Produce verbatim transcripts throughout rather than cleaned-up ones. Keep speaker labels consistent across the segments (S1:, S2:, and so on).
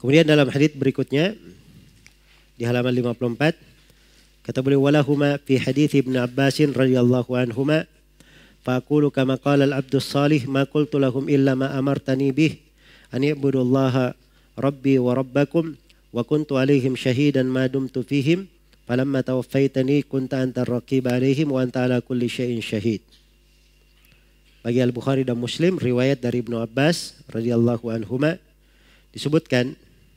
S1: Kemudian dalam hadits berikutnya di halaman lima puluh empat kata beliau walahuma fi hadits Ibnu Abbas radhiyallahu anhuma faqulu kama qala al-'abdus salih ma qultu lahum illa ma amartani bih an i'budullaha rabbi wa rabbakum wa kuntu alaihim syahidan ma dumtu fihim falamma tawaffaitani kunta anta ar-raqib alaihim wa anta ala kulli syai'in syahid. Bagi Al-Bukhari dan Muslim riwayat dari Ibnu Abbas radhiyallahu anhuma disebutkan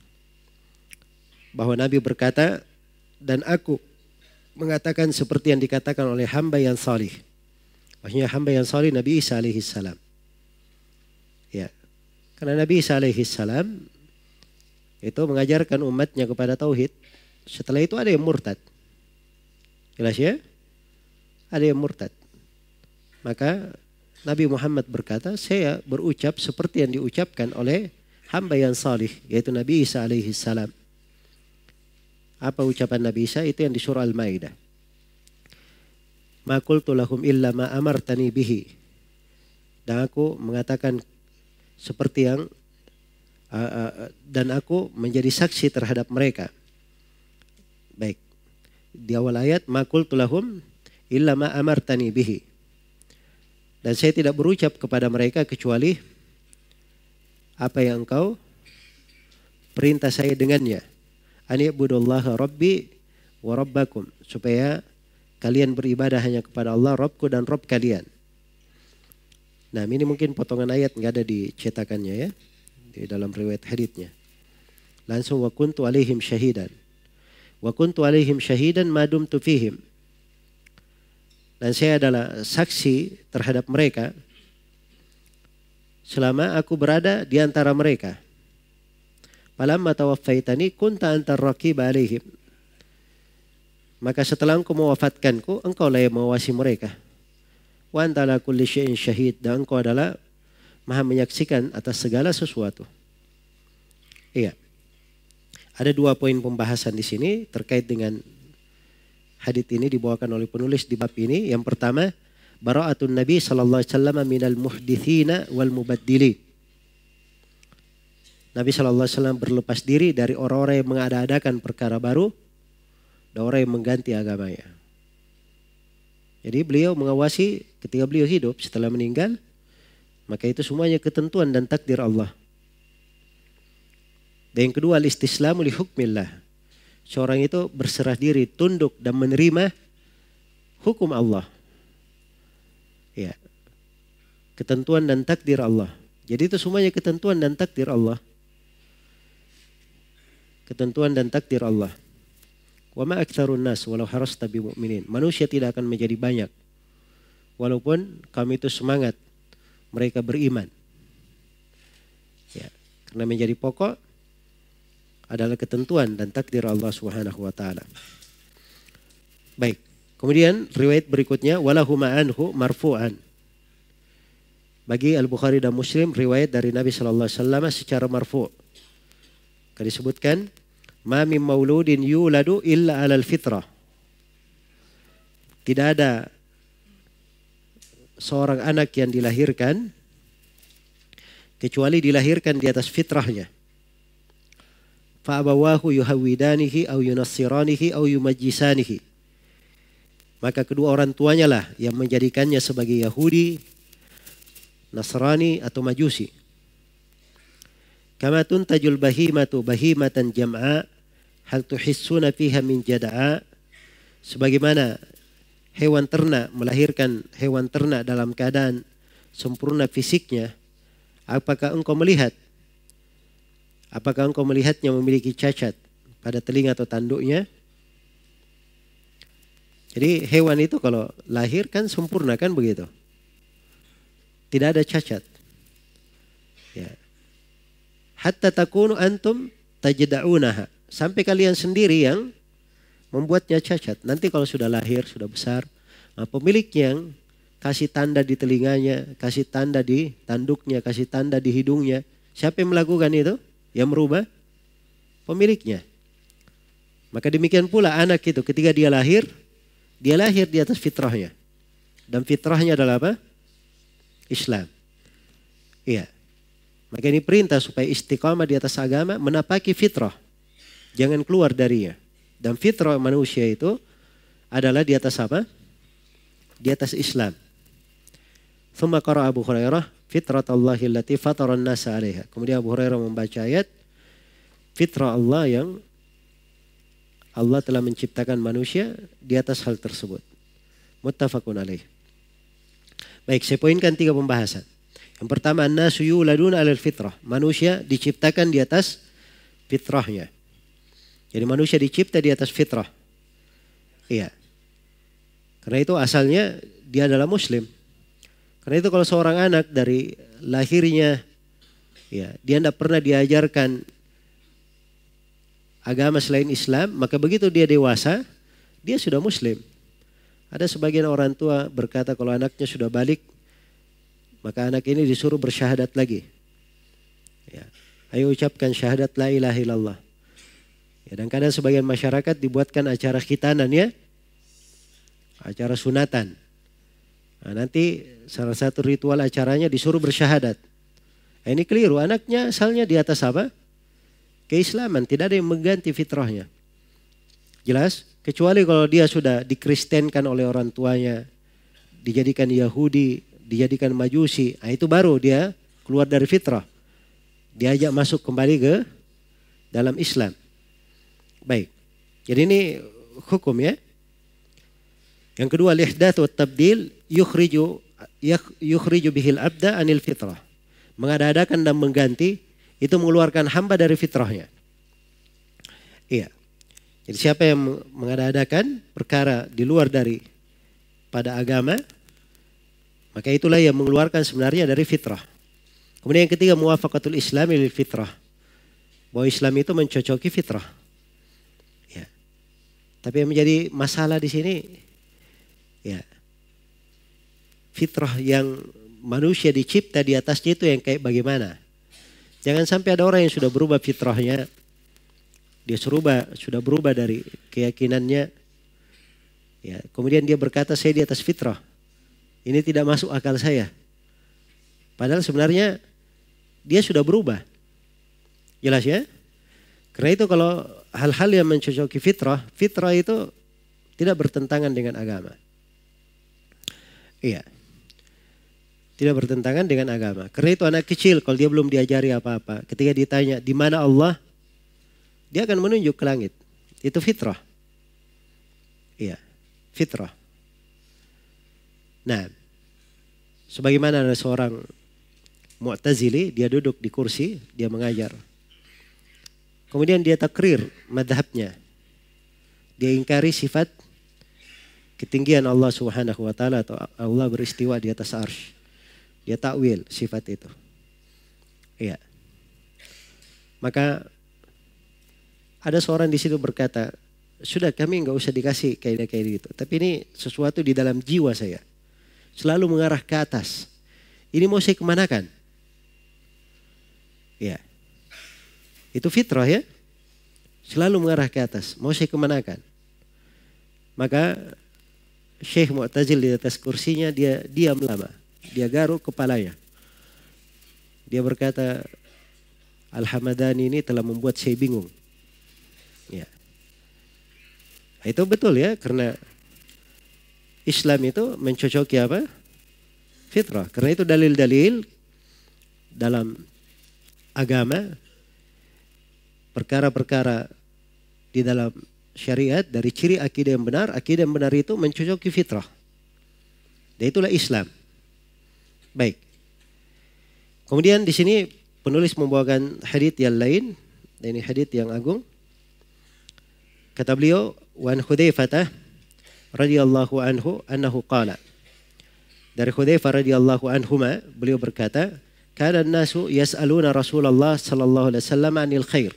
S1: bahwa Nabi berkata, dan aku mengatakan seperti yang dikatakan oleh hamba yang salih. Maksudnya hamba yang salih Nabi Isa alaihi salam. Ya. Karena Nabi Isa alaihi salam itu mengajarkan umatnya kepada tauhid. Setelah itu ada yang murtad. Jelas ya? Ada yang murtad. Maka Nabi Muhammad berkata, saya berucap seperti yang diucapkan oleh hamba yang salih, yaitu Nabi Isa alaihi salam. Apa ucapan Nabi Isa? Itu yang di surah Al-Maidah. Ma qultu lahum illa ma amartani bihi. Dan aku mengatakan seperti yang uh, uh, dan aku menjadi saksi terhadap mereka. Baik. Di awal ayat ma qultu lahum illa ma amartani bihi. Dan saya tidak berucap kepada mereka kecuali apa yang engkau perintah saya dengannya. Ani ibudullaha rabbi wa rabbakum. Supaya kalian beribadah hanya kepada Allah, Rabbku dan Rabb kalian. Nah ini mungkin potongan ayat nggak ada di cetakannya ya. Di dalam riwayat haditsnya. Langsung wa kuntu alaihim syahidan. Wa kuntu alaihim syahidan ma dumtu fihim. Dan saya adalah saksi terhadap mereka selama aku berada di antara mereka. Falamma tawaffaitani kunta antar raqib alaihim. Maka setelah engkau mewafatkanku, engkau lah yang mengawasi mereka. Wa anta ala kulli syai'in syahid. Dan engkau adalah maha menyaksikan atas segala sesuatu. Iya. Ada dua poin pembahasan di sini terkait dengan hadits ini dibawakan oleh penulis di bab ini. Yang pertama, bara'atun Nabi sallallahu alaihi wasallam minal muhdithina wal mubaddilin. Nabi sallallahu alaihi wasallam berlepas diri dari orang-orang yang mengada-adakan perkara baru dan orang yang mengganti agamanya. Jadi beliau mengawasi ketika beliau hidup, setelah meninggal, maka itu semuanya ketentuan dan takdir Allah. Dan yang kedua, al-istislamu li hukmillah. Seorang itu berserah diri, tunduk dan menerima hukum Allah. Ya. Ketentuan dan takdir Allah. Jadi itu semuanya ketentuan dan takdir Allah. Ketentuan dan takdir Allah. Wa ma aktsarun nas walau harasta bi mu'minin. Manusia tidak akan menjadi banyak walaupun kami itu semangat mereka beriman. Ya, karena menjadi pokok adalah ketentuan dan takdir Allah Subhanahu wa taala. Baik. Kemudian riwayat berikutnya walahuma anhu marfu'an. Bagi Al-Bukhari dan Muslim riwayat dari Nabi sallallahu alaihi wasallam secara marfu'. Kali disebutkan ma min mauludin yuladu illa 'alal fitrah. Tidak ada seorang anak yang dilahirkan kecuali dilahirkan di atas fitrahnya. Fa abawahu yuhawidanihi aw yunassiranihi aw yumajjisanihi. Maka kedua orang tuanya lah yang menjadikannya sebagai Yahudi, Nasrani atau Majusi. Kama tuntajul bahimatu bahimatan jam'a hal tuhissuna fiha min jada'a. Sebagaimana hewan ternak melahirkan hewan ternak dalam keadaan sempurna fisiknya, apakah engkau melihat apakah engkau melihatnya memiliki cacat pada telinga atau tanduknya? Jadi hewan itu kalau lahir kan sempurna kan begitu. Tidak ada cacat. Ya. Hatta takunu antum tajda'unaha. Sampai kalian sendiri yang membuatnya cacat. Nanti kalau sudah lahir, sudah besar, nah pemilik yang kasih tanda di telinganya, kasih tanda di tanduknya, kasih tanda di hidungnya. Siapa yang melakukan itu? Yang merubah? Pemiliknya. Maka demikian pula anak itu ketika dia lahir, dia lahir di atas fitrahnya. Dan fitrahnya adalah apa? Islam. Iya. Maka ini perintah supaya istiqamah di atas agama, menapaki fitrah. Jangan keluar darinya. Dan fitrah manusia itu adalah di atas apa? Di atas Islam. Thumma qara Abu Hurairah fitratallahi allati fataran nasa 'alaiha. Kemudian Abu Hurairah membaca ayat fitrah Allah yang Allah telah menciptakan manusia di atas hal tersebut. Muttafaqun alaih. Baik, saya poinkan tiga pembahasan. Yang pertama, an-nasu yuladuna 'alal fitrah. Manusia diciptakan di atas fitrahnya. Jadi manusia dicipta di atas fitrah. Iya. Karena itu asalnya dia adalah muslim. Karena itu kalau seorang anak dari lahirnya, ya, dia tidak pernah diajarkan agama selain Islam, maka begitu dia dewasa, dia sudah muslim. Ada sebagian orang tua berkata kalau anaknya sudah balik, maka anak ini disuruh bersyahadat lagi. Ya. Ayo ucapkan syahadat la ilaha illallah. Ya, dan kadang sebagian masyarakat dibuatkan acara khitanan, ya, acara sunatan. Nah, nanti salah satu ritual acaranya disuruh bersyahadat. Nah, ini keliru, anaknya asalnya di atas apa? Keislaman, tidak ada yang mengganti fitrahnya. Jelas? Kecuali kalau dia sudah dikristenkan oleh orang tuanya, dijadikan Yahudi, dijadikan Majusi, nah itu baru dia keluar dari fitrah. Diajak masuk kembali ke dalam Islam. Baik, jadi ini hukum, ya. Yang kedua, al-ihdath wa tabdil yukhriju yukhriju bihil abda anil fitrah. Mengada-adakan dan mengganti itu mengeluarkan hamba dari fitrahnya. Iya. Jadi siapa yang mengada-adakan perkara di luar dari pada agama, maka itulah yang mengeluarkan sebenarnya dari fitrah. Kemudian yang ketiga, muwafaqatul islami lil fitrah. Bahwa Islam itu mencocoki fitrah. Ya. Tapi yang menjadi masalah di sini, ya, fitrah yang manusia dicipta di atasnya itu yang kayak bagaimana? Jangan sampai ada orang yang sudah berubah fitrahnya, dia serubah, sudah berubah dari keyakinannya, ya, kemudian dia berkata saya di atas fitrah. Ini tidak masuk akal saya. Padahal sebenarnya dia sudah berubah. Jelas, ya? Karena itu kalau hal-hal yang mencocoki fitrah, fitrah itu tidak bertentangan dengan agama. Iya. Tidak bertentangan dengan agama. Karena itu anak kecil kalau dia belum diajari apa-apa, ketika ditanya di mana Allah, dia akan menunjuk ke langit. Itu fitrah. Iya, fitrah. Nah, sebagaimana ada seorang Mu'tazili, dia duduk di kursi, dia mengajar. Kemudian dia takrir madhabnya. Dia ingkari sifat ketinggian Allah Subhanahu wa taala atau Allah beristiwa di atas arsy. Dia takwil sifat itu. Iya. Maka ada seorang di situ berkata, sudah kami nggak usah dikasih kayak gitu. Tapi ini sesuatu di dalam jiwa saya. Selalu mengarah ke atas. Ini mau saya kemanakan? Ya. Itu fitrah, ya. Selalu mengarah ke atas. Mau saya kemanakan? Maka Syekh Mu'tazil di atas kursinya dia diam lama. Dia garuk kepalanya. Dia berkata, Al-Hamadani ini telah membuat saya bingung. Ya. Itu betul, ya, karena Islam itu mencocoki apa? Fitrah. Karena itu dalil-dalil dalam agama, perkara-perkara di dalam syariat dari ciri akidah yang benar, akidah yang benar itu mencocoki fitrah. Dan itulah Islam. Baik. Kemudian di sini penulis membawakan hadits yang lain, dan ini hadits yang agung. Kata beliau, "Wan Hudzaifah radhiyallahu anhu annahu qala." Dari Hudzaifah radhiyallahu anhuma, beliau berkata, "Kana an-nasu yas'aluna Rasulullah sallallahu alaihi wasallam 'anil khair.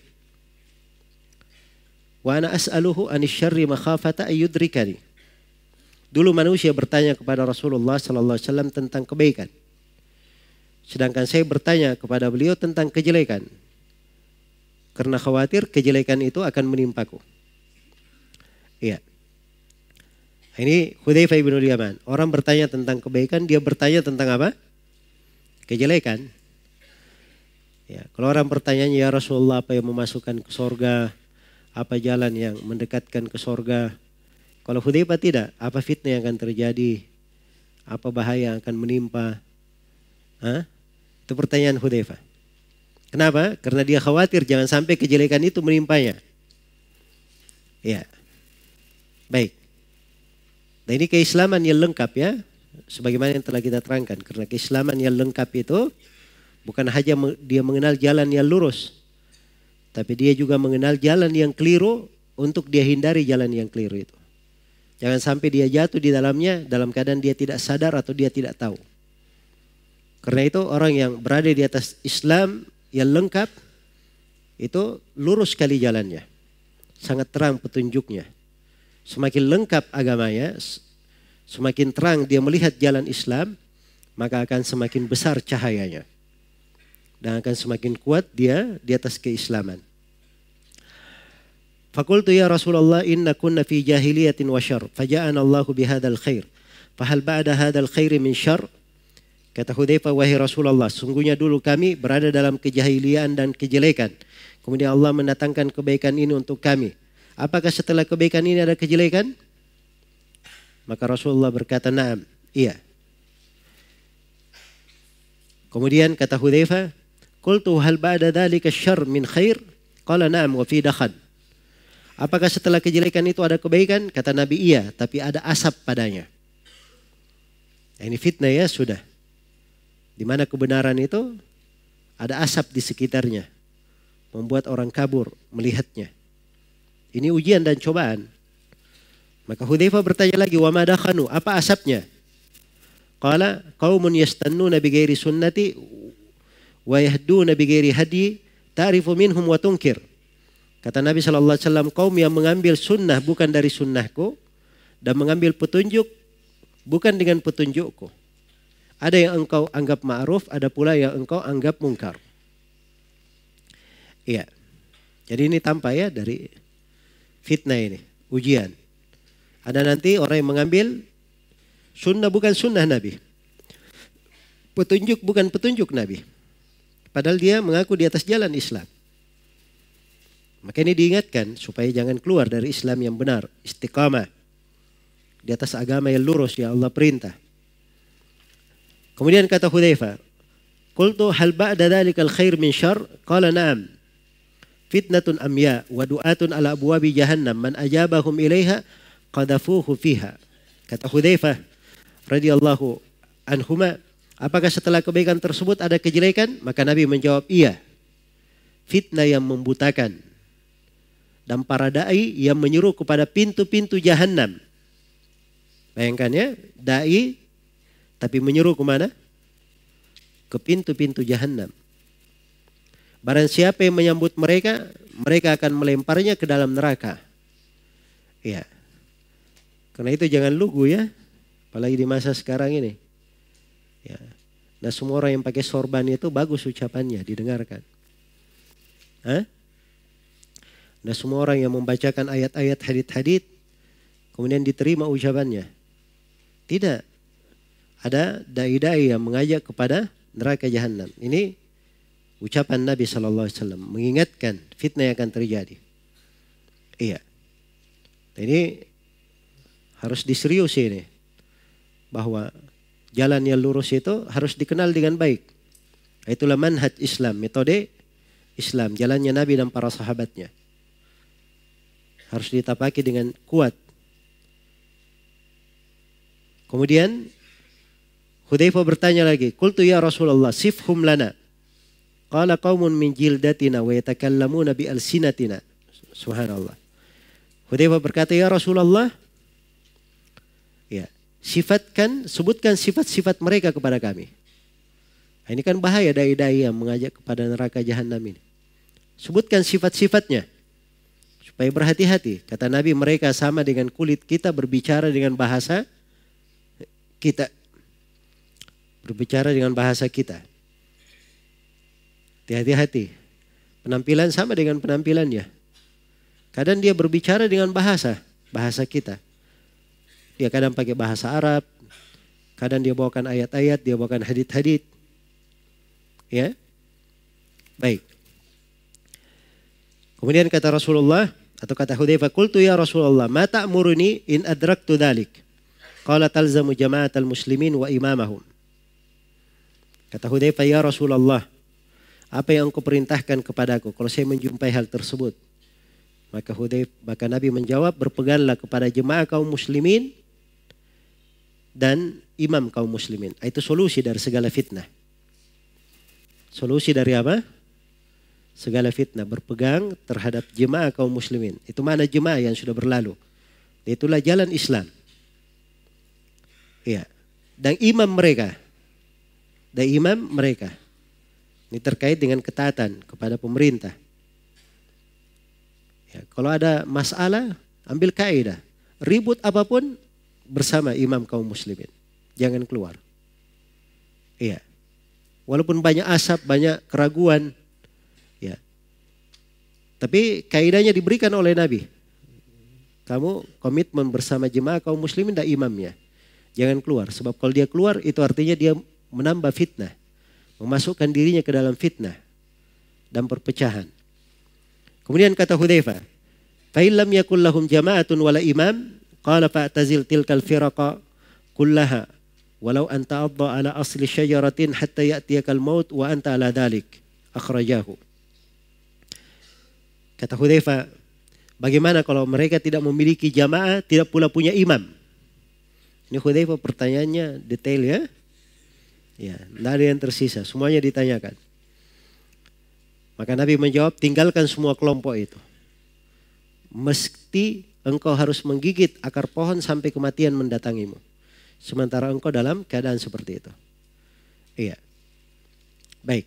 S1: Wa ana as'aluhu 'anil syarri makhafata ayyudrikani." Dulu manusia bertanya kepada Rasulullah sallallahu alaihi wasallam tentang kebaikan. Sedangkan saya bertanya kepada beliau tentang kejelekan. Karena khawatir kejelekan itu akan menimpaku. Iya. Ini Hudzaifah bin Yaman. Orang bertanya tentang kebaikan, dia bertanya tentang apa? Kejelekan. Ya, kalau orang bertanya, ya Rasulullah, apa yang memasukkan ke sorga? Apa jalan yang mendekatkan ke sorga? Kalau Hudzaifah tidak, apa fitnah yang akan terjadi? Apa bahaya yang akan menimpa? Hah? Itu pertanyaan Hudzaifah. Kenapa? Karena dia khawatir jangan sampai kejelekan itu menimpanya. Ya, baik. Nah, ini keislaman yang lengkap ya, sebagaimana yang telah kita terangkan. Karena keislaman yang lengkap itu bukan hanya dia mengenal jalan yang lurus, tapi dia juga mengenal jalan yang keliru untuk dia hindari jalan yang keliru itu. Jangan sampai dia jatuh di dalamnya dalam keadaan dia tidak sadar atau dia tidak tahu. Karena itu orang yang berada di atas Islam yang lengkap itu lurus sekali jalannya. Sangat terang petunjuknya. Semakin lengkap agamanya, semakin terang dia melihat jalan Islam, maka akan semakin besar cahayanya. Dan akan semakin kuat dia di atas keislaman. Fakultu ya Rasulullah inna kunna fi jahiliyatin wa syar. Faja'ana Allahu bihadal khair. Fahal ba'da hadal khairi min syar? Kata Hudzaifah, wahai Rasulullah, sungguhnya dulu kami berada dalam kejahilian dan kejelekan. Kemudian Allah mendatangkan kebaikan ini untuk kami. Apakah setelah kebaikan ini ada kejelekan? Maka Rasulullah berkata, na'am, iya. Kemudian kata Hudzaifah, qultu hal ba'da dzalika syarr min khair? Qala na'am wa fi dakhan. Apakah setelah kejelekan itu ada kebaikan? Kata Nabi, iya, tapi ada asap padanya. Nah, ini fitnah ya, sudah. Di mana kebenaran itu ada asap di sekitarnya, membuat orang kabur melihatnya. Ini ujian dan cobaan. Maka Hudzaifah bertanya lagi, wa ma dakhanu, apa asapnya? Qala qaumun yastannuna bi ghairi sunnati wa yahduna bi ghairi hadi ta'rifu minhum wa tunkir. Kata Nabi sallallahu alaihi wasallam, kaum yang mengambil sunnah bukan dari sunnahku dan mengambil petunjuk bukan dengan petunjukku. Ada yang engkau anggap ma'ruf, ada pula yang engkau anggap mungkar. Iya. Jadi ini tampak ya dari fitnah ini, ujian. Ada nanti orang yang mengambil sunnah bukan sunnah Nabi. Petunjuk bukan petunjuk Nabi. Padahal dia mengaku di atas jalan Islam. Maka ini diingatkan supaya jangan keluar dari Islam yang benar. Istiqamah. Di atas agama yang lurus yang Allah perintah. Kemudian kata Hudzaifah, qultu hal ba'da dzalikal khair min syarr? Qala na'am. Fitnatun amya wa du'atun ala abwabi jahannam man ajabahum ilaiha qadafuhu fiha. Kata Hudzaifah radhiyallahu anhuma, apakah setelah kebaikan tersebut ada kejelekan? Maka Nabi menjawab, iya. Fitnah yang membutakan dan para dai yang menyeru kepada pintu-pintu jahannam. Bayangkan ya, dai tapi menyeru ke mana? Ke pintu-pintu jahannam. Barang siapa yang menyambut mereka, mereka akan melemparnya ke dalam neraka. Ya. Karena itu jangan lugu ya, apalagi di masa sekarang ini. Ya. Nah, semua orang yang pakai sorban itu bagus ucapannya, didengarkan. Hah? Nah, semua orang yang membacakan ayat-ayat hadits-hadits kemudian diterima ucapannya. Tidak. Ada dai-dai yang mengajak kepada neraka jahanam. Ini ucapan Nabi shallallahu alaihi wasallam mengingatkan fitnah yang akan terjadi. Iya. Ini harus diseriusi ini. Bahwa jalan yang lurus itu harus dikenal dengan baik. Itulah manhaj Islam, metode Islam, jalannya Nabi dan para sahabatnya. Harus ditapaki dengan kuat. Kemudian Hudzaifah bertanya lagi, qultu ya Rasulullah sifhum lana. Qala qaumun min jildatina wa yatakallamuna bi alsinatina. Subhanallah. Hudzaifah berkata, ya Rasulullah, ya, sifatkan, sebutkan sifat-sifat mereka kepada kami. Nah, ini kan bahaya dai-dai yang mengajak kepada neraka jahanam ini. Sebutkan sifat-sifatnya supaya berhati-hati. Kata Nabi, mereka sama dengan kulit kita, berbicara dengan bahasa kita. Berbicara dengan bahasa kita. Hati-hati. Penampilan sama dengan penampilannya. Kadang dia berbicara dengan bahasa, bahasa kita. Dia kadang pakai bahasa Arab, kadang dia bawakan ayat-ayat, dia bawakan hadits-hadits. Ya. Baik. Kemudian kata Rasulullah atau kata Hudzaifah, "Qultu ya Rasulullah, ma ta'muruni in adraktu dzalik?" Qala talzamu jama'atal muslimin wa imamahum. Kata Hudzaifah, "Ya Rasulullah, apa yang engkau perintahkan kepadaku kalau saya menjumpai hal tersebut?" Maka Hudzaifah, maka Nabi menjawab, "Berpeganglah kepada jemaah kaum muslimin dan imam kaum muslimin." Itu solusi dari segala fitnah. Solusi dari apa? Segala fitnah, berpegang terhadap jemaah kaum muslimin. Itu mana jemaah yang sudah berlalu. Itulah jalan Islam. Iya. Dan imam mereka. Dan imam mereka. Ini terkait dengan ketaatan kepada pemerintah. Ya, kalau ada masalah, ambil kaidah. Ribut apapun bersama imam kaum muslimin. Jangan keluar. Iya. Walaupun banyak asap, banyak keraguan. Ya. Tapi kaidahnya diberikan oleh Nabi. Kamu komitmen bersama jemaah kaum muslimin dan imamnya. Jangan keluar. Sebab kalau dia keluar itu artinya dia menambah fitnah. Memasukkan dirinya ke dalam fitnah. Dan perpecahan. Kemudian kata Hudzaifah. "Fa illam yakul lahum jama'atun wala imam." Qala fa'tazil tilkal firaqa kullaha. Walau anta adda ala asli syajaratin hatta ya'tiyakal maut wa anta ala dhalik. Akhrajahu. Kata Hudzaifah, bagaimana kalau mereka tidak memiliki jamaah, tidak pula punya imam? Ini Hudzaifah pertanyaannya detail ya. Ya, tidak ada yang tersisa, semuanya ditanyakan. Maka Nabi menjawab, tinggalkan semua kelompok itu. Mesti engkau harus menggigit akar pohon sampai kematian mendatangimu. Sementara engkau dalam keadaan seperti itu. Iya. Baik.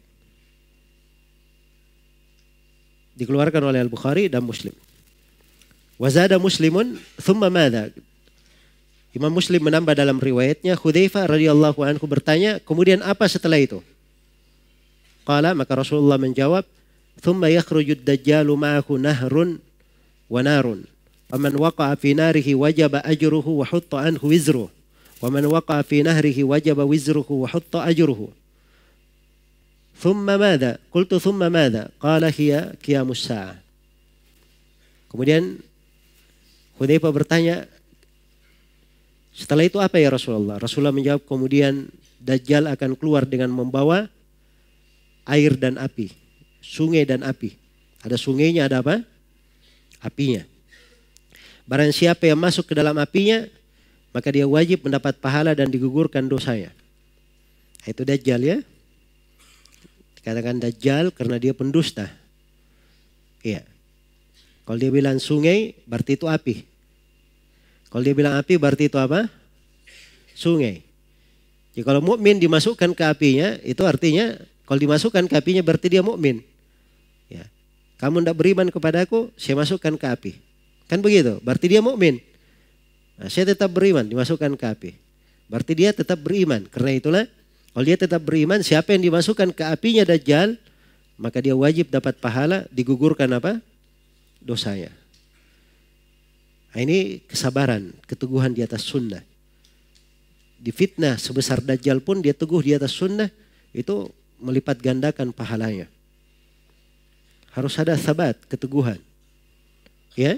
S1: Dikeluarkan oleh Al-Bukhari dan Muslim. Wazada Muslimun thumma madha. Imam Muslim menambah dalam riwayatnya, Hudzaifah radhiyallahu anhu bertanya, kemudian apa setelah itu? Qala, maka Rasulullah menjawab, thumma yakhrujud dajjalu ma'ahu nahrun wa narun. Faman waqa'a fi narihi wajaba ajruhu wa hutta anhu wizruhu. Wa man waqa'a fi nahrihi wajaba wizruhu wa hutta ajruhu. Thumma madha? Qultu thumma madha? Qala hiya qiyamus sa'ah. Kemudian Hudzaifah bertanya, setelah itu apa ya Rasulullah? Rasulullah menjawab, kemudian Dajjal akan keluar dengan membawa air dan api, sungai dan api. Ada sungainya, ada apa? Apinya. Barang siapa yang masuk ke dalam apinya, maka dia wajib mendapat pahala dan digugurkan dosanya. Itu Dajjal ya. Dikatakan Dajjal karena dia pendusta. Iya. Kalau dia bilang sungai, berarti itu api. Kalau dia bilang api, berarti itu apa? Sungai. Jadi kalau mukmin dimasukkan ke apinya, itu artinya kalau dimasukkan ke apinya berarti dia mukmin. Ya. Kamu tidak beriman kepadaku, saya masukkan ke api. Kan begitu? Berarti dia mukmin. Nah, saya tetap beriman, dimasukkan ke api. Berarti dia tetap beriman. Karena itulah, kalau dia tetap beriman, siapa yang dimasukkan ke apinya Dajjal, maka dia wajib dapat pahala, digugurkan apa? Dosanya. Nah, ini kesabaran, keteguhan di atas sunnah. Di fitnah sebesar Dajjal pun dia teguh di atas sunnah, itu melipat gandakan pahalanya. Harus ada sabat, keteguhan. Ya.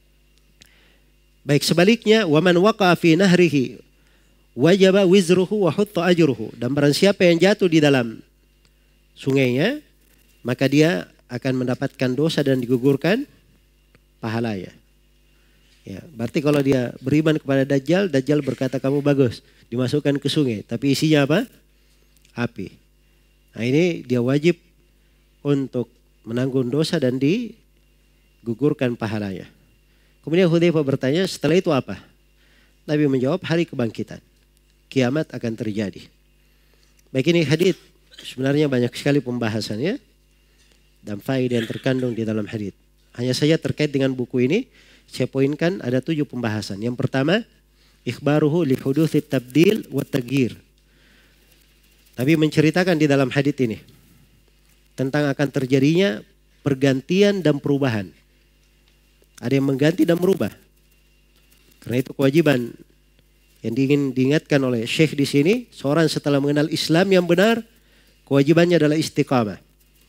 S1: Baik, sebaliknya, waman waqa'a fi nahrihi wajaba wizruhu wa hutta ajruhu. Dan barang siapa yang jatuh di dalam sungainya, maka dia akan mendapatkan dosa dan digugurkan pahalanya. Ya, berarti kalau dia beriman kepada Dajjal, Dajjal berkata kamu bagus, dimasukkan ke sungai. Tapi isinya apa? Api. Nah ini dia wajib untuk menanggung dosa dan digugurkan pahalanya. Kemudian Hudzaifah bertanya, setelah itu apa? Nabi menjawab, hari kebangkitan. Kiamat akan terjadi. Baik, ini hadits sebenarnya banyak sekali pembahasannya dan faedah yang terkandung di dalam hadits. Hanya saja terkait dengan buku ini, saya poinkan ada tujuh pembahasan. Yang pertama, ikhbaruhu li hudutsit tabdil wa taghyir. Nabi menceritakan di dalam hadits ini tentang akan terjadinya pergantian dan perubahan. Ada yang mengganti dan merubah. Karena itu kewajiban yang ingin diingatkan oleh Syekh di sini, seorang setelah mengenal Islam yang benar, kewajibannya adalah istiqamah.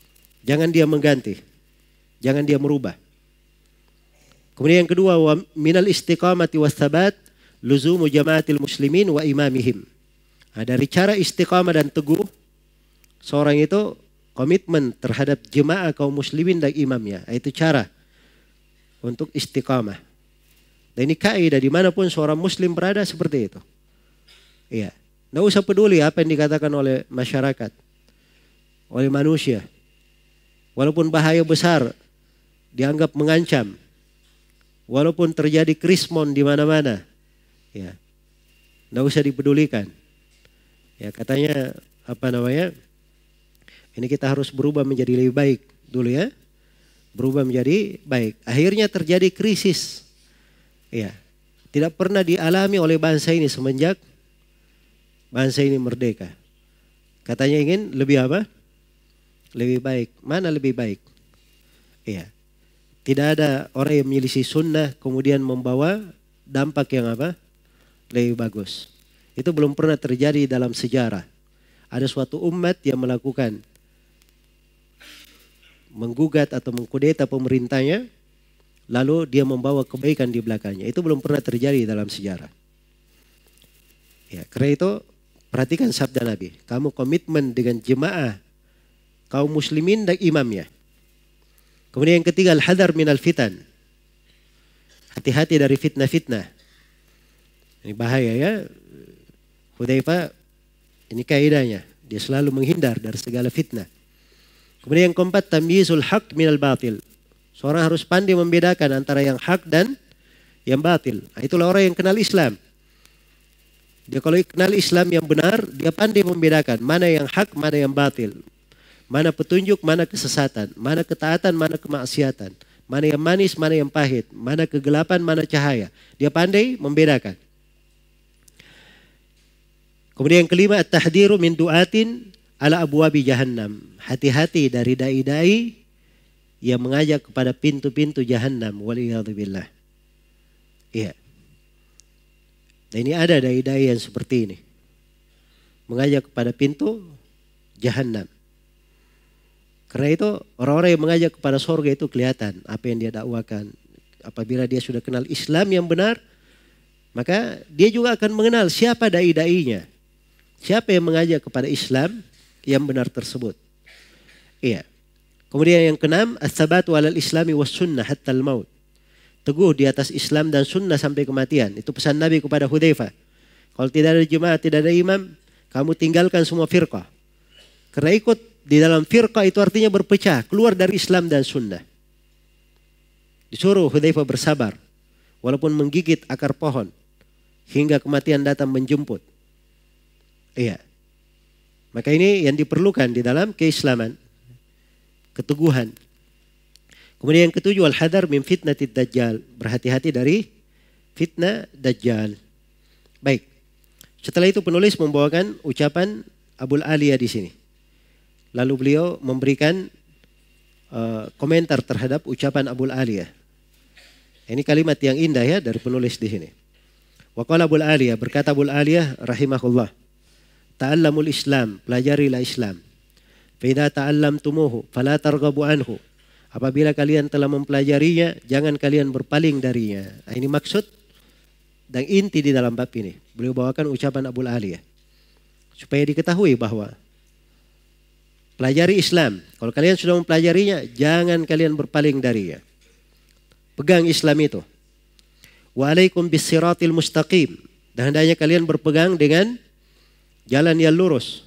S1: Jangan dia mengganti. Jangan dia merubah. Kemudian yang kedua, wa minal istiqamati was-tsabat luzumu jama'atil muslimin wa imamihim. Nah, dari cara istiqamah dan teguh, seorang itu komitmen terhadap jemaah kaum muslimin dan imamnya. Itu cara untuk istiqamah. Dan ini kaidah dimanapun seorang muslim berada seperti itu. Iya. Nggak usah peduli apa yang dikatakan oleh masyarakat, oleh manusia. Walaupun bahaya besar, dianggap mengancam. Walaupun terjadi krismon di mana-mana, ya, nggak usah dipedulikan. Ya, katanya apa namanya? Ini kita harus berubah menjadi lebih baik dulu ya, berubah menjadi baik. Akhirnya terjadi krisis, ya, tidak pernah dialami oleh bangsa ini semenjak bangsa ini merdeka. Katanya ingin lebih apa? Lebih baik. Mana lebih baik? Iya. Tidak ada orang yang menyelisih sunnah kemudian membawa dampak yang apa? Lebih bagus. Itu belum pernah terjadi dalam sejarah. Ada suatu umat yang melakukan menggugat atau mengkudeta pemerintahnya, lalu dia membawa kebaikan di belakangnya. Itu belum pernah terjadi dalam sejarah. Ya, karena itu perhatikan sabda Nabi. Kamu komitmen dengan jemaah kaum muslimin dan imamnya. Kemudian yang ketiga, al-hadar minal fitan. Hati-hati dari fitnah-fitnah. Ini bahaya ya. Hudzaifah, ini kaidahnya. Dia selalu menghindar dari segala fitnah. Kemudian yang keempat, tamyizul haq minal batil. Seorang harus pandai membedakan antara yang hak dan yang batil. Nah, itulah orang yang kenal Islam. Dia kalau kenal Islam yang benar, dia pandai membedakan mana yang hak, mana yang batil. Mana petunjuk, mana kesesatan, mana ketaatan, mana kemaksiatan, mana yang manis, mana yang pahit, mana kegelapan, mana cahaya. Dia pandai membedakan. Kemudian yang kelima, at-tahdiru min du'atin ala abwabi jahannam. Hati-hati dari dai-dai yang mengajak kepada pintu-pintu jahannam. Waliyadzubillah. Iya. Dan ini ada dai-dai yang seperti ini. Mengajak kepada pintu jahannam. Karena itu orang-orang yang mengajak kepada surga itu kelihatan apa yang dia dakwakan. Apabila dia sudah kenal Islam yang benar, maka dia juga akan mengenal siapa dai-dainya. Siapa yang mengajak kepada Islam yang benar tersebut. Iya. Kemudian yang keenam, as-sabatu 'alal islami was sunnah hatta al-maut. Teguh di atas Islam dan sunnah sampai kematian. Itu pesan Nabi kepada Hudzaifah. Kalau tidak ada jemaah, tidak ada imam, kamu tinggalkan semua firqah. Karena ikut di dalam firqah itu artinya berpecah, keluar dari Islam dan sunnah. Disuruh Hudzaifah bersabar, walaupun menggigit akar pohon, hingga kematian datang menjemput. Iya. Maka ini yang diperlukan di dalam keislaman. Keteguhan. Kemudian yang ketujuh, al-hadar min fitnatid dajjal. Berhati-hati dari fitnah dajjal. Baik. Setelah itu penulis membawakan ucapan Abul Aliyah di sini. Lalu beliau memberikan uh, komentar terhadap ucapan Abul Aliyah. Ini kalimat yang indah ya dari penulis di sini. Wa qala Abul Aliyah, berkata Abul Aliyah rahimahullah, ta'allamul Islam, pelajarilah Islam. Fa idza ta'allamtumuhu fala targhabu anhu. Apabila kalian telah mempelajarinya, jangan kalian berpaling darinya. Nah, ini maksud dan inti di dalam bab ini. Beliau bawakan ucapan Abul Aliyah supaya diketahui bahwa pelajari Islam. Kalau kalian sudah mempelajarinya, jangan kalian berpaling darinya. Pegang Islam itu. Wa alaikum bis-siratil mustaqim. Dan hendaknya kalian berpegang dengan jalan yang lurus.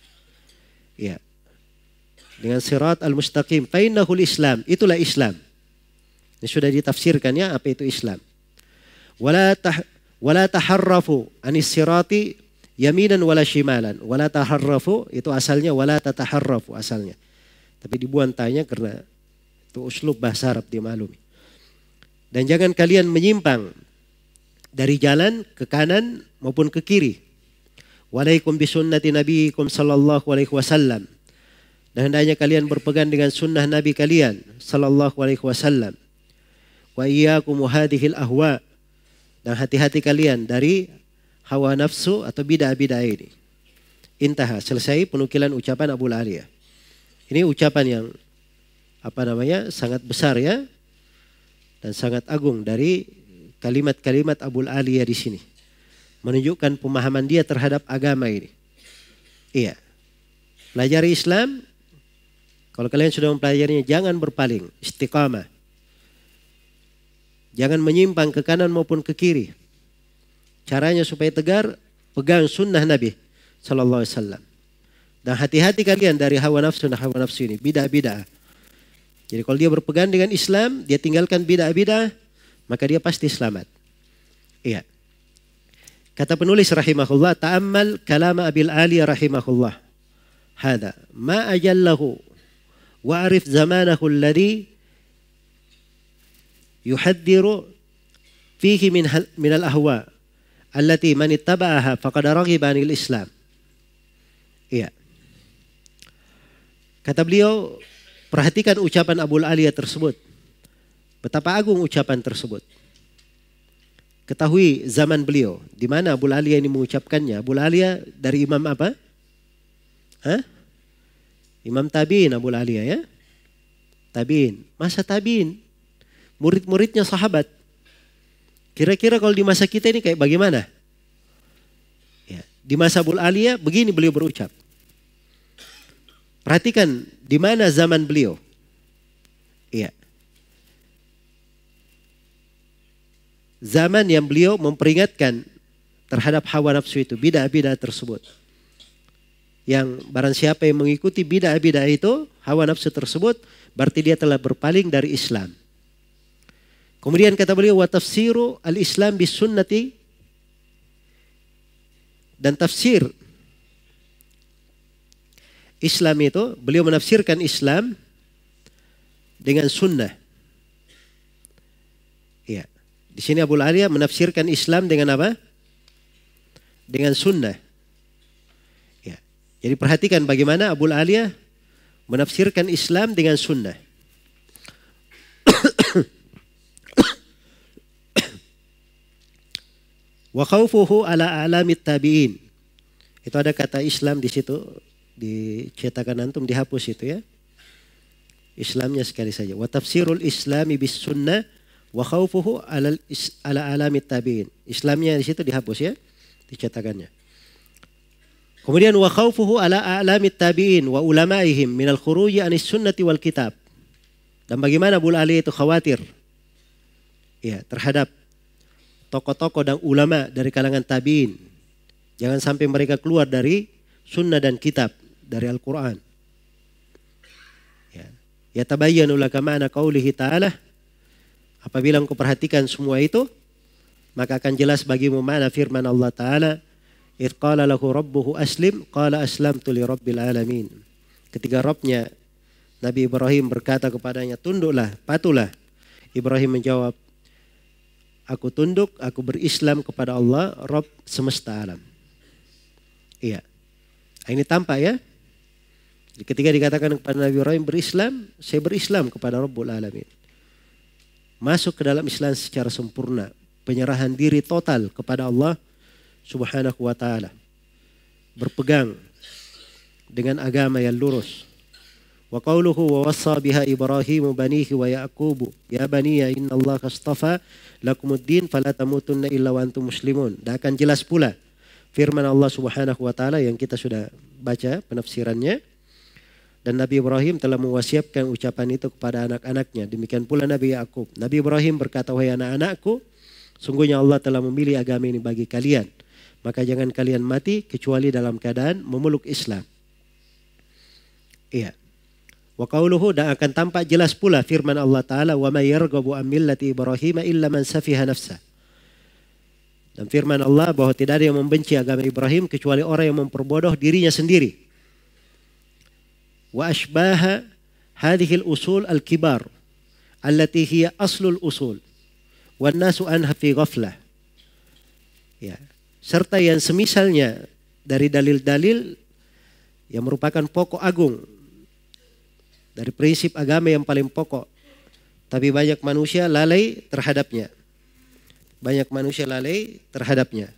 S1: Ya. Dengan sirat al-mustaqim. Fa innahul Islam. Itulah Islam. Ini sudah ditafsirkan ya apa itu Islam. Wala tah wala taharrafu anis sirati yaminan wala shimalan. Wala taharrafu itu asalnya wala tataharrafu asalnya. Tapi dibuang tanya karena itu uslub bahasa Arab dimaklumi. Dan jangan kalian menyimpang dari jalan ke kanan maupun ke kiri. Walaikum bisunnati nabiyikum sallallahu alaihi wasallam. Dan hendaknya kalian berpegang dengan sunnah Nabi kalian sallallahu alaihi wasallam. Wa iyyakum hadhil ahwa. Dan hati-hati kalian dari hawa nafsu atau bid'ah-bid'ah ini. Intaha, selesai penukilan ucapan Abul Aliyah. Ini ucapan yang apa namanya sangat besar ya dan sangat agung dari kalimat-kalimat Abul Aliyah di sini. Menunjukkan pemahaman dia terhadap agama ini. Iya. Pelajari Islam. Kalau kalian sudah mempelajarinya, jangan berpaling, istiqamah. Jangan menyimpang ke kanan maupun ke kiri. Caranya supaya tegar, pegang sunnah Nabi Sallallahu Alaihi Wasallam. Dan hati-hati kalian dari hawa nafsu dan hawa nafsu ini, bidah-bidah. Jadi kalau dia berpegang dengan Islam, dia tinggalkan bidah-bidah, maka dia pasti selamat. Iya. Kata penulis rahimahullah, ta'ammal kalama Abil Aliyah rahimahullah. Hada ma ajallahu wa'arif zamanahu alladhi yuhaddiru fihi min min al-ahwa allati man ittaba'aha faqad raghiba 'anil Islam. Iya. Kata beliau, perhatikan ucapan Abul Aliyah tersebut. Betapa agung ucapan tersebut. Ketahui zaman beliau, di mana Abul Aliyah ini mengucapkannya. Abul Aliyah dari imam apa? Hah? Imam tabi'in Abul Aliyah ya. Tabi'in. Masa tabi'in? Murid-muridnya sahabat. Kira-kira kalau di masa kita ini kayak bagaimana? Ya, di masa Abul Aliyah begini beliau berucap. Perhatikan di mana zaman beliau. Iya. Zaman yang beliau memperingatkan terhadap hawa nafsu itu, bidah-bidah tersebut. Yang barang siapa yang mengikuti bidah-bidah itu, hawa nafsu tersebut, berarti dia telah berpaling dari Islam. Kemudian kata beliau, wa tafsiru al-Islam bis sunnati, dan tafsir Islam itu, beliau menafsirkan Islam dengan sunnah. Ya. Di sini Abul Aliyah menafsirkan Islam dengan apa? Dengan sunnah. Ya. Jadi perhatikan bagaimana Abul Aliyah menafsirkan Islam dengan sunnah. Wa khawfuhu ala a'lamit tabi'in. Itu ada kata Islam di situ, di cetakan antum dihapus itu ya. Islamnya sekali saja. Wa tafsirul Islami bis sunnah wa khawfuhu ala ala alamit tabi'in. Islamnya di situ dihapus ya, dicetakannya. Kemudian wa khawfuhu ala alamit tabi'in wa ulamaihim minal khuruji anis sunnati wal kitab. Dan bagaimana Abul Aliyah itu khawatir ya terhadap tokoh-tokoh dan ulama dari kalangan tabi'in. Jangan sampai mereka keluar dari sunnah dan kitab, dari Al-Quran. Ya, yatabayyanu laka ma'na qawlihi ta'ala. Apabila engkau perhatikan semua itu, maka akan jelas bagimu mana firman Allah Ta'ala. Idh qala lahu rabbuhu aslim, qala aslamtu li rabbil alamin. Ketika Rabbnya, Nabi Ibrahim berkata kepadanya, tunduklah, patuhlah. Ibrahim menjawab, aku tunduk, aku berislam kepada Allah, Rabb semesta alam. Iya. Ini tampak ya. Ketika dikatakan kepada Nabi Ibrahim berislam, saya berislam kepada Rabbul Alamin. Masuk ke dalam Islam secara sempurna. Penyerahan diri total kepada Allah Subhanahu wa ta'ala. Berpegang dengan agama yang lurus. Wa qawluhu wa wassa biha Ibrahimu banihi wa Ya'qubu. Ya baniya inna Allah astafa lakumuddin fala tamutunna illa wa antum muslimun. Dan akan jelas pula firman Allah Subhanahu wa ta'ala yang kita sudah baca penafsirannya. Dan Nabi Ibrahim telah mewasiatkan ucapan itu kepada anak-anaknya. Demikian pula Nabi Ya'qub. Nabi Ibrahim berkata, wahai anak-anakku, sungguhnya Allah telah memilih agama ini bagi kalian. Maka jangan kalian mati kecuali dalam keadaan memeluk Islam. Iya. Wa qauluhu, dan akan tampak jelas pula firman Allah Ta'ala, wa may yarghabu an millati Ibrahim illa man safiha nafsa. Dan firman Allah bahwa tidak ada yang membenci agama Ibrahim kecuali orang yang memperbodoh dirinya sendiri. Wa ashbaha hadhil usul al-kibar allati hiya aslul usul wan nasu anha fi ghaflah. Ya, serta yang semisalnya dari dalil-dalil yang merupakan pokok agung dari prinsip agama yang paling pokok, tapi banyak manusia lalai terhadapnya. Banyak manusia lalai terhadapnya.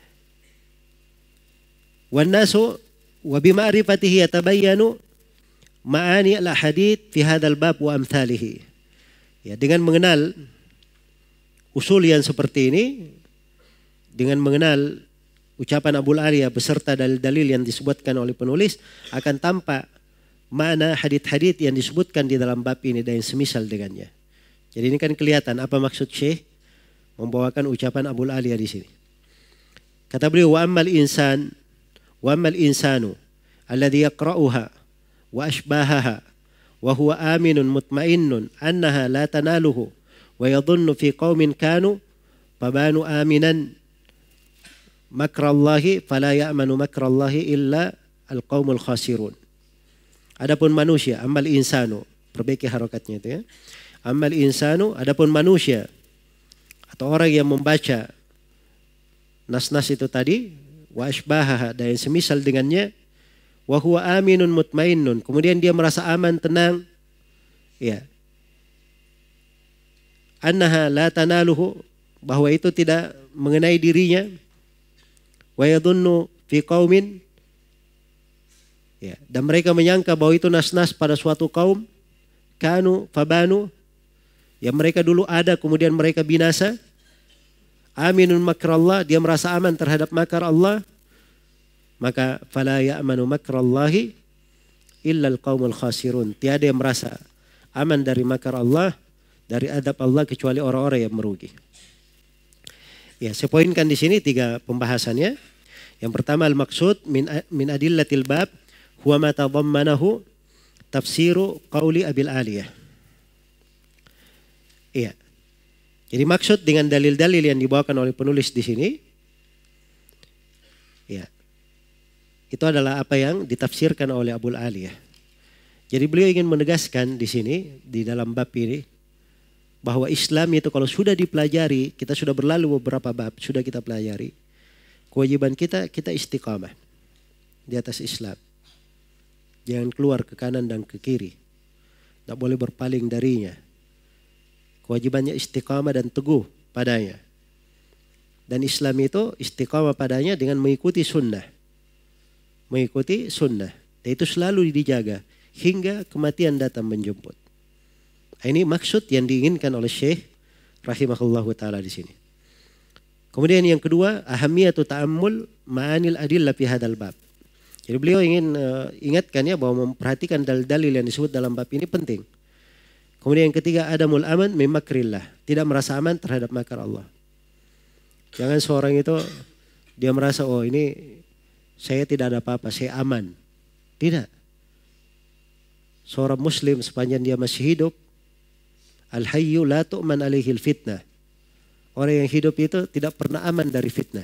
S1: Wan nasu wa bima'rifatihi yatabayyanu ma'ani al-hadits fi hadzal bab wa amthalihi. Ya, dengan mengenal usul yang seperti ini, dengan mengenal ucapan Abul Aliyah beserta dalil-dalil yang disebutkan oleh penulis, akan tampak mana hadits-hadits yang disebutkan di dalam bab ini dan yang semisal dengannya. Jadi ini kan kelihatan apa maksud Syekh membawakan ucapan Abul Aliyah di sini. Kata beliau, wa ammal insan wa ammal insanu alladhi yaqra'uha wa ashbahaha wa huwa aminun mutmainnun annaha la tanaluhu wa yadhunnu fi qaumin kanu fabanu aminan makrallahi fala ya'manu makrallahi illa alqaumul khasirun. Adapun manusia, ammal insanu, perbaiki harokatnya itu ya. Ammal insanu, adapun manusia atau orang yang membaca nas-nas itu tadi, wa ashbahaha dan yang semisal dengannya, wa huwa aminun mutmainnun, kemudian dia merasa aman, tenang, ya. Annaha la tanaluhu, bahwa itu tidak mengenai dirinya, wa yadhunnu fi qaumin, ya, dan mereka menyangka bahwa itu nas-nas pada suatu kaum, kanu fabanu, yang mereka dulu ada kemudian mereka binasa. Aminun makrallah, dia merasa aman terhadap makar Allah, maka fala ya'manu makrallahi illa alqaumul khasirun, tiada yang merasa aman dari makar Allah, dari adab Allah kecuali orang-orang yang merugi. Ya, saya poinkan di sini tiga pembahasannya. Yang pertama, al-maksud min min adillatil bab huwa ma tadammanahu tafsiru qauli Abil Aliyah. Iya. Jadi maksud dengan dalil-dalil yang dibawakan oleh penulis di sini, ya, itu adalah apa yang ditafsirkan oleh Abul Aliyah. Jadi beliau ingin menegaskan di sini, di dalam bab ini, bahwa Islam itu kalau sudah dipelajari, kita sudah berlalu beberapa bab, sudah kita pelajari. Kewajiban kita, kita istiqamah di atas Islam. Jangan keluar ke kanan dan ke kiri. Tidak boleh berpaling darinya. Kewajibannya istiqamah dan teguh padanya. Dan Islam itu istiqamah padanya dengan mengikuti sunnah. Mengikuti sunnah. Dan itu selalu dijaga hingga kematian datang menjemput. Ini maksud yang diinginkan oleh Syekh rahimahullahu ta'ala di sini. Kemudian yang kedua, ahamiyatu ta'ammul ma'anil adillah fi hadzal bab. Jadi beliau ingin uh, ingatkan ya bahwa memperhatikan dalil-dalil yang disebut dalam bab ini penting. Kemudian yang ketiga, adamul aman min makrillah, tidak merasa aman terhadap makar Allah. Jangan seorang itu dia merasa, oh ini saya tidak ada apa-apa, saya aman. Tidak. Seorang muslim sepanjang dia masih hidup, al-hayyu la tu'man alaihil fitnah. Orang yang hidup itu tidak pernah aman dari fitnah.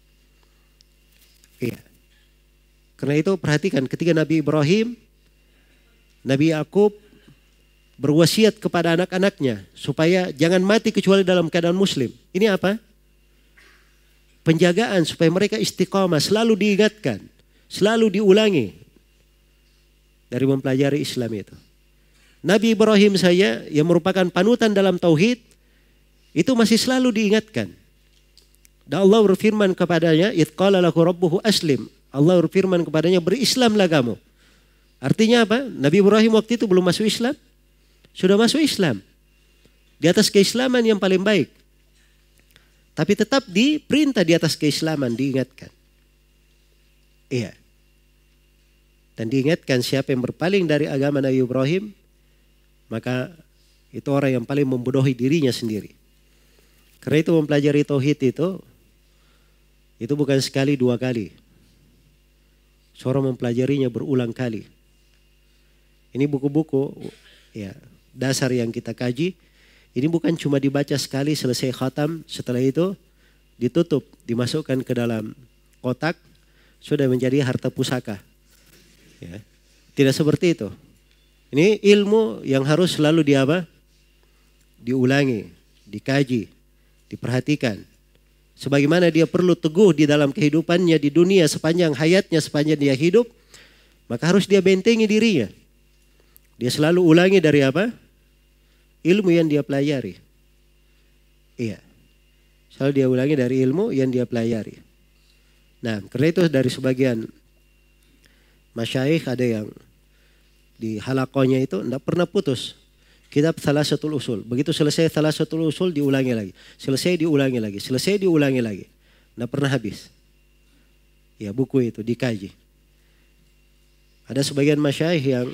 S1: Iya. Karena itu perhatikan ketika Nabi Ibrahim, Nabi Yakub berwasiat kepada anak-anaknya supaya jangan mati kecuali dalam keadaan muslim. Ini apa? Penjagaan supaya mereka istiqamah, selalu diingatkan, selalu diulangi dari mempelajari Islam itu. Nabi Ibrahim saya yang merupakan panutan dalam tauhid itu masih selalu diingatkan. Dan Allah berfirman kepadanya, "Idz qala lahu rabbuhu aslim." Allah berfirman kepadanya, "Berislamlah kamu." Artinya apa? Nabi Ibrahim waktu itu belum masuk Islam. Sudah masuk Islam. Di atas keislaman yang paling baik. Tapi tetap diperintah di atas keislaman, diingatkan. Iya. Dan diingatkan siapa yang berpaling dari agama Nabi Ibrahim, maka itu orang yang paling membodohi dirinya sendiri. Karena itu mempelajari tauhid itu, itu bukan sekali dua kali. Seorang mempelajarinya berulang kali. Ini buku-buku, ya, dasar yang kita kaji, ini bukan cuma dibaca sekali selesai khatam, setelah itu ditutup, dimasukkan ke dalam kotak, sudah menjadi harta pusaka. Ya. Tidak seperti itu. Ini ilmu yang harus selalu di apa? Diulangi, dikaji, diperhatikan. Sebagaimana dia perlu teguh di dalam kehidupannya di dunia sepanjang hayatnya, sepanjang dia hidup, maka harus dia bentengi dirinya. Dia selalu ulangi dari apa? Ilmu yang dia pelajari. Iya. Selalu dia ulangi dari ilmu yang dia pelajari. Nah, karena itu dari sebagian masyayikh ada yang di halakonya itu tidak pernah putus. Kitab Thalatsatul Usul. Begitu selesai Thalatsatul Usul diulangi lagi. Selesai diulangi lagi. Selesai diulangi lagi. Tidak pernah habis. Ya buku itu dikaji. Ada sebagian masyayikh yang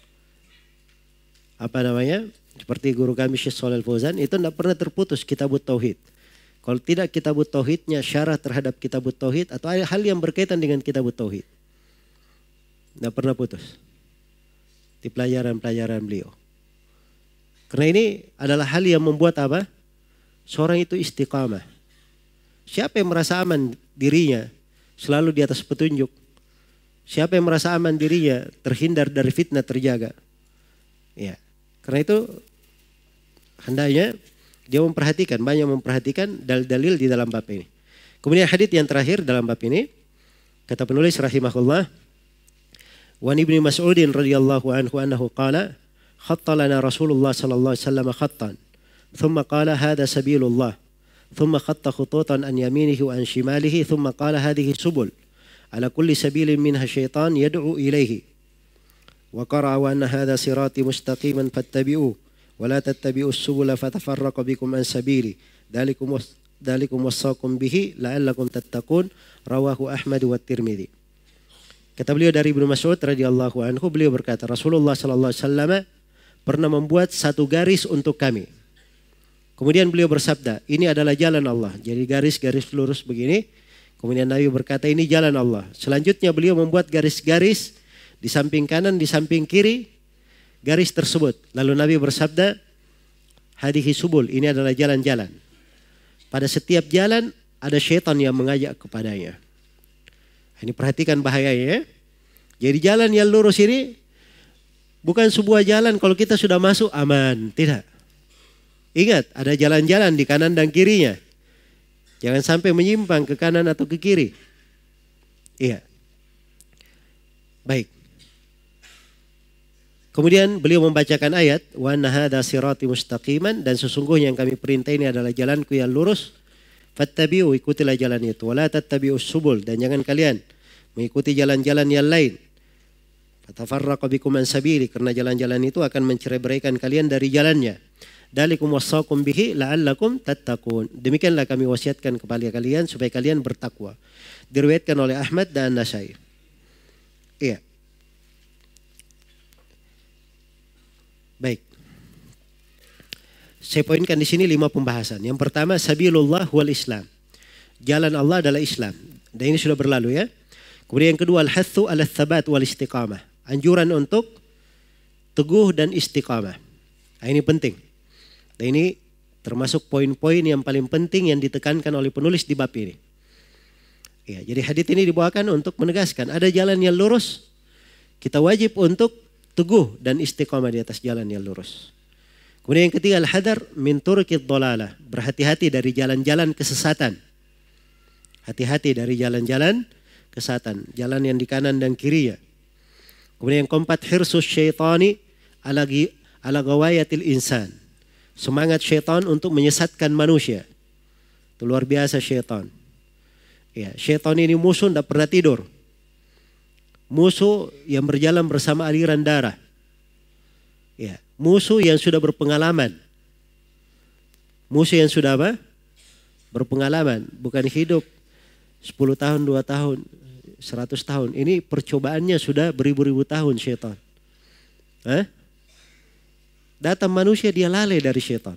S1: apa namanya? Seperti guru kami Syekh Shalal Fauzan itu tidak pernah terputus Kitabut Tauhid. Kalau tidak Kitabut Tauhidnya syarah terhadap Kitabut Tauhid atau hal yang berkaitan dengan Kitabut Tauhid. Tidak pernah putus. Di pelajaran-pelajaran beliau. Karena ini adalah hal yang membuat apa? Seorang itu istiqamah. Siapa yang merasa aman dirinya selalu di atas petunjuk. Siapa yang merasa aman dirinya terhindar dari fitnah terjaga. Ya. Karena itu hendaknya dia memperhatikan, banyak memperhatikan dalil-dalil di dalam bab ini. Kemudian hadits yang terakhir dalam bab ini kata penulis rahimahullah, wa Ibnu Mas'udin radhiyallahu anhu annahu qala khatta lana Rasulullah sallallahu alaihi wasallam khattan thumma qala hadha sabilullah thumma khatta khututan an yaminihi wa an shimalihi thumma qala hadhihi subul ala kulli sabilin minha syaitan yad'u ilaihi wa qara'a wa anna hadha sirati mustaqiman fattabi'uhu wa la tattabi'us subula fatafarraqa bikum an sabili dzalikum dzalikum wasaqum bihi la'allakum tattaqun rawahu Ahmad wa Tirmidzi. Kata beliau dari Ibnu Mas'ud radhiyallahu anhu, beliau berkata Rasulullah sallallahu alaihi wasallam pernah membuat satu garis untuk kami. Kemudian beliau bersabda, ini adalah jalan Allah. Jadi garis-garis lurus begini. Kemudian Nabi berkata, ini jalan Allah. Selanjutnya beliau membuat garis-garis di samping kanan, di samping kiri, garis tersebut. Lalu Nabi bersabda, hadhihi subul, ini adalah jalan-jalan. Pada setiap jalan ada syaitan yang mengajak kepadanya. Ini perhatikan bahayanya ya. Jadi jalan yang lurus ini bukan sebuah jalan kalau kita sudah masuk aman. Tidak. Ingat ada jalan-jalan di kanan dan kirinya. Jangan sampai menyimpang ke kanan atau ke kiri. Iya. Baik. Kemudian beliau membacakan ayat. Wa anna hadza sirati mustaqiman. Dan sesungguhnya yang kami perintah ini adalah jalanku yang lurus. Fattabi'u, ikutilah jalan itu. Wa la tattabi'us subul. Dan jangan kalian mengikuti jalan-jalan yang lain. Fatafarraqa bikum an sabili, karena jalan-jalan itu akan mencerai-beraikan kalian dari jalannya. Dalikum wasaqum bihi la'allakum tattaqun. Demikianlah kami wasiatkan kepada kalian supaya kalian bertakwa. Diriwayatkan oleh Ahmad dan Nasai. Iya. Baik. Saya poinkan di sini lima pembahasan. Yang pertama, sabilullah wal Islam. Jalan Allah adalah Islam. Dan ini sudah berlalu ya. Kemudian yang kedua, al-hathu ala-thabat wal istiqamah. Anjuran untuk teguh dan istiqamah. Nah, ini penting. Dan ini termasuk poin-poin yang paling penting yang ditekankan oleh penulis di bab ini. Ya, jadi hadits ini dibawakan untuk menegaskan ada jalan yang lurus. Kita wajib untuk teguh dan istiqamah di atas jalan yang lurus. Kemudian yang ketiga, al-hadar min turqid dhalalah. Berhati-hati dari jalan-jalan kesesatan. Hati-hati dari jalan-jalan kesesatan, jalan yang di kanan dan kirinya. Kemudian yang keempat, hirsus syaitani ala ala gawayatil insan. Semangat syaitan untuk menyesatkan manusia. Itu luar biasa syaitan. Ya, syaitan ini musuh tidak pernah tidur. Musuh yang berjalan bersama aliran darah. Ya, musuh yang sudah berpengalaman. Musuh yang sudah apa? Berpengalaman, bukan hidup sepuluh tahun, dua tahun, seratus tahun. Ini percobaannya sudah beribu-ribu tahun syaitan. Hah? Datang manusia dia lalai dari syaitan.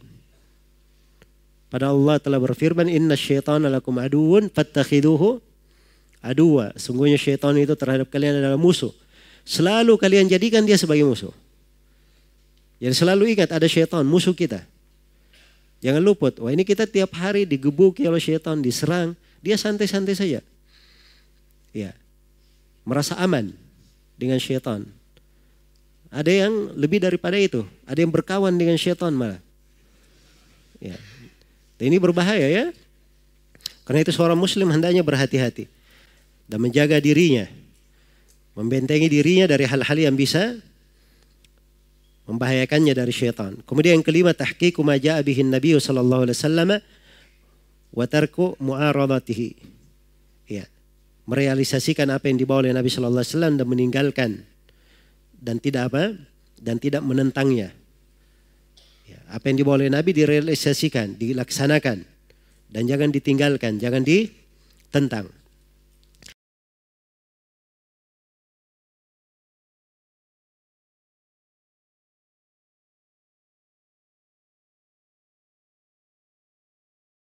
S1: Padahal Allah telah berfirman, inna syaitana lakum aduun fattakhiduhu aduwa. Sungguhnya syaitan itu terhadap kalian adalah musuh. Selalu kalian jadikan dia sebagai musuh. Jadi selalu ingat ada syaitan, musuh kita. Jangan luput, wah ini kita tiap hari digebuki oleh syaitan, diserang. Dia santai-santai saja. Ya. Merasa aman dengan syaitan. Ada yang lebih daripada itu. Ada yang berkawan dengan syaitan malah. Ya. Dan ini berbahaya ya. Karena itu seorang muslim hendaknya berhati-hati. Dan menjaga dirinya. Membentengi dirinya dari hal-hal yang bisa membahayakannya dari syaitan. Kemudian yang kelima, tahqiqu ma ja'a bihin Nabi sallallahu alaihi wasallam wa tarku mu'aradatihi. Ya. Merealisasikan apa yang dibawa oleh Nabi sallallahu alaihi wasallam dan meninggalkan dan tidak apa? Dan tidak menentangnya. Ya, apa yang dibawa oleh Nabi direalisasikan, dilaksanakan dan jangan ditinggalkan, jangan ditentang.